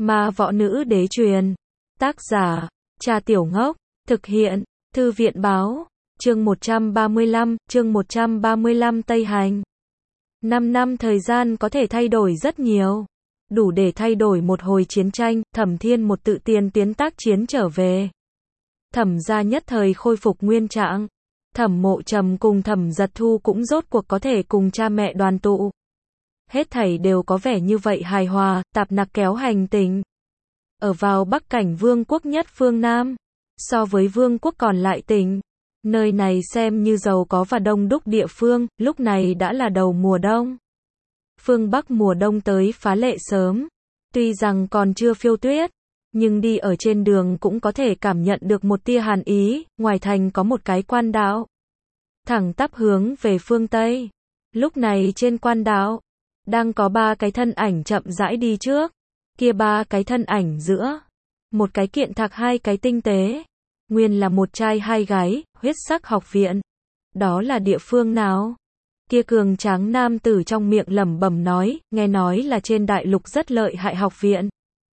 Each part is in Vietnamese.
Ma Võ Nữ Đế truyền. Tác giả, Trà Tiểu Ngốc. Thực hiện, Thư viện Báo. Chương 135 Tây Hành. 5 năm thời gian có thể thay đổi rất nhiều. Đủ để thay đổi một hồi chiến tranh. Thẩm Thiên một tự tiền tiến tác chiến trở về. Thẩm gia nhất thời khôi phục nguyên trạng. Thẩm Mộ Trầm cùng Thẩm Giật Thu cũng rốt cuộc có thể cùng cha mẹ đoàn tụ. Hết thảy đều có vẻ như vậy hài hòa, Tạp Nặc kéo hành tình. Ở vào Bắc Cảnh Vương quốc nhất phương Nam. So với Vương quốc còn lại tỉnh. Nơi này xem như giàu có và đông đúc địa phương, lúc này đã là đầu mùa đông. Phương Bắc mùa đông tới phá lệ sớm. Tuy rằng còn chưa phiêu tuyết, nhưng đi ở trên đường cũng có thể cảm nhận được một tia hàn ý. Ngoài thành có một cái quan đạo, thẳng tắp hướng về phương Tây. Lúc này trên quan đạo đang có 3 cái thân ảnh chậm rãi đi trước. Kia 3 cái thân ảnh giữa, một cái kiện thạc 2 cái tinh tế, nguyên là một trai 2 gái. Huyết Sắc học viện. Đó là địa phương nào? Kia cường tráng nam tử trong miệng lẩm bẩm nói, nghe nói là trên đại lục rất lợi hại học viện.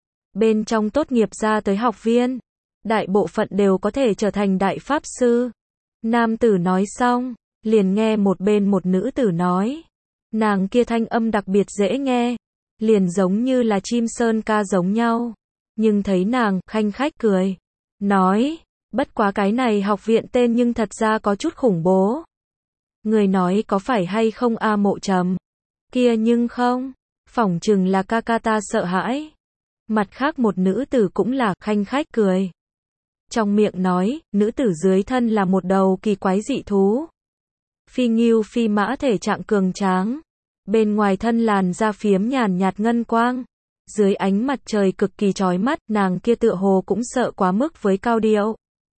Bên trong tốt nghiệp ra tới học viên, đại bộ phận đều có thể trở thành đại pháp sư. Nam tử nói xong, liền nghe một bên một nữ tử nói. Nàng kia thanh âm đặc biệt dễ nghe, liền giống như là chim sơn ca giống nhau. Nhưng thấy nàng, khanh khách cười, nói, bất quá cái này học viện tên nhưng thật ra có chút khủng bố. Người nói có phải hay không a Mộ Trầm? Kia nhưng không, phỏng chừng là ca ca ta sợ hãi. Mặt khác một nữ tử cũng là khanh khách cười. Trong miệng nói, nữ tử dưới thân là một đầu kỳ quái dị thú. Phi ngưu phi mã thể trạng cường tráng. Bên ngoài thân làn da phiếm nhàn nhạt ngân quang. Dưới ánh mặt trời cực kỳ chói mắt, nàng kia tựa hồ cũng sợ quá mức với cao điệu.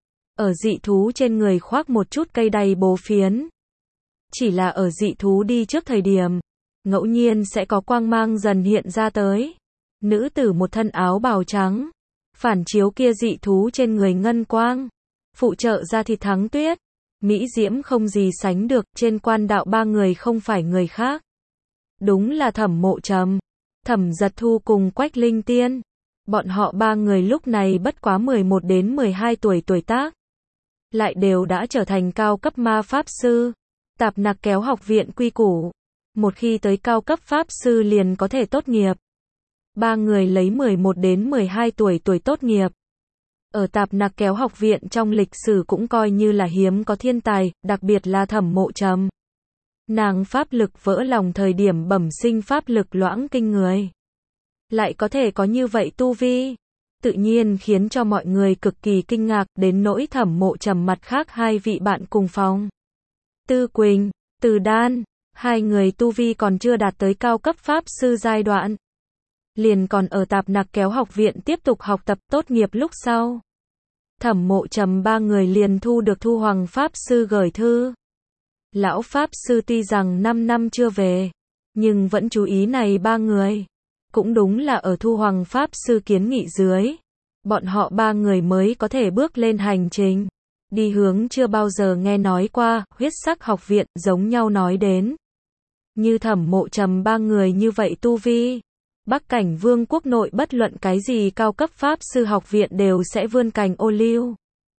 Ở dị thú trên người khoác một chút cây đầy bố phiến. Chỉ là ở dị thú đi trước thời điểm, ngẫu nhiên sẽ có quang mang dần hiện ra tới. Nữ tử một thân áo bào trắng, phản chiếu kia dị thú trên người ngân quang, phụ trợ ra thịt thắng tuyết, mỹ diễm không gì sánh được. Trên quan đạo 3 người không phải người khác, đúng là Thẩm Mộ Trầm, Thẩm Giật Thu cùng Quách Linh Tiên. Bọn họ 3 người lúc này bất quá 11 đến 12 tuổi tuổi tác, lại đều đã trở thành cao cấp ma pháp sư. Tạp Nặc kéo học viện quy củ, một khi tới cao cấp pháp sư liền có thể tốt nghiệp. 3 người lấy 11 đến 12 tuổi tốt nghiệp. Ở Tạp Nặc kéo học viện trong lịch sử cũng coi như là hiếm có thiên tài, đặc biệt là Thẩm Mộ Trầm. Nàng pháp lực vỡ lòng thời điểm bẩm sinh pháp lực loãng kinh người. Lại có thể có như vậy tu vi, tự nhiên khiến cho mọi người cực kỳ kinh ngạc, đến nỗi Thẩm Mộ Trầm mặt khác 2 vị bạn cùng phòng. Tư Quỳnh, Từ Đan, 2 người tu vi còn chưa đạt tới cao cấp pháp sư giai đoạn. Liền còn ở Tạp Nặc kéo học viện tiếp tục học tập. Tốt nghiệp lúc sau, Thẩm Mộ Trầm 3 người liền thu được Thu Hoàng pháp sư gửi thư. Lão pháp sư tuy rằng 5 năm chưa về, nhưng vẫn chú ý này 3 người. Cũng đúng là ở Thu Hoàng pháp sư kiến nghị dưới, bọn họ 3 người mới có thể bước lên hành trình, đi hướng chưa bao giờ nghe nói qua, Huyết Sắc học viện. Giống nhau nói đến, như Thẩm Mộ Trầm 3 người như vậy tu vi, Bắc Cảnh Vương quốc nội bất luận cái gì cao cấp pháp sư học viện đều sẽ vươn cành ô liu.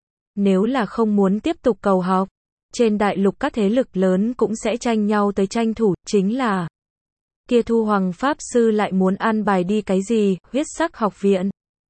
Nếu là không muốn tiếp tục cầu học, trên đại lục các thế lực lớn cũng sẽ tranh nhau tới tranh thủ. Chính là kia Thu Hoàng pháp sư lại muốn an bài đi cái gì, Huyết Sắc học viện.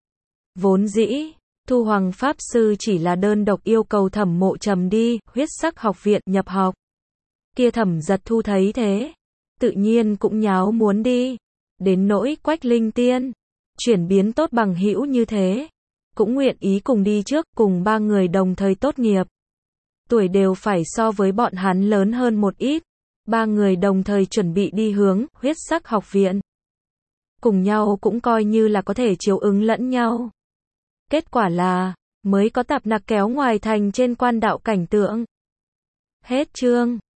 Vốn dĩ, Thu Hoàng pháp sư chỉ là đơn độc yêu cầu Thẩm Mộ Trầm đi Huyết Sắc học viện nhập học. Kia Thẩm Giật Thu thấy thế, tự nhiên cũng nháo muốn đi. Đến nỗi Quách Linh Tiên, chuyển biến tốt bằng hữu như thế, cũng nguyện ý cùng đi trước, cùng 3 người đồng thời tốt nghiệp. Tuổi đều phải so với bọn hắn lớn hơn một ít. 3 người đồng thời chuẩn bị đi hướng Huyết Sắc học viện. Cùng nhau cũng coi như là có thể chiếu ứng lẫn nhau. Kết quả là, mới có Tạp Nặc kéo ngoài thành trên quan đạo cảnh tượng. Hết chương.